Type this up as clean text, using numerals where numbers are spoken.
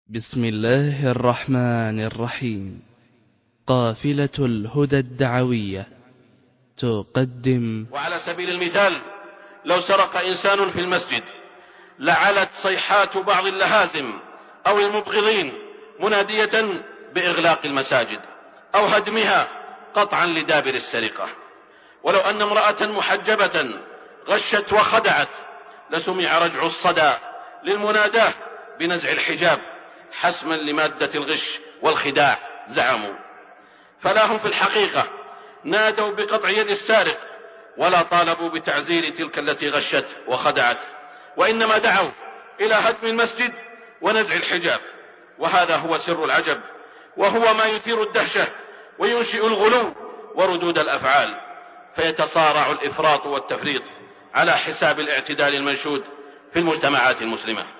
بسم الله الرحمن الرحيم. قافلة الهدى الدعوية تقدم. وعلى سبيل المثال، لو سرق إنسان في المسجد لعلت صيحات بعض اللهازم أو المبغضين منادية بإغلاق المساجد أو هدمها قطعا لدابر السرقة. ولو أن امرأة محجبة غشت وخدعت لسمع رجع الصدى للمناداة بنزع الحجاب حسما لمادة الغش والخداع زعموا. فلا هم في الحقيقة نادوا بقطع يد السارق ولا طالبوا بتعزير تلك التي غشت وخدعت، وإنما دعوا إلى هدم المسجد ونزع الحجاب. وهذا هو سر العجب، وهو ما يثير الدهشة وينشئ الغلو وردود الأفعال، فيتصارع الإفراط والتفريط على حساب الاعتدال المنشود في المجتمعات المسلمة.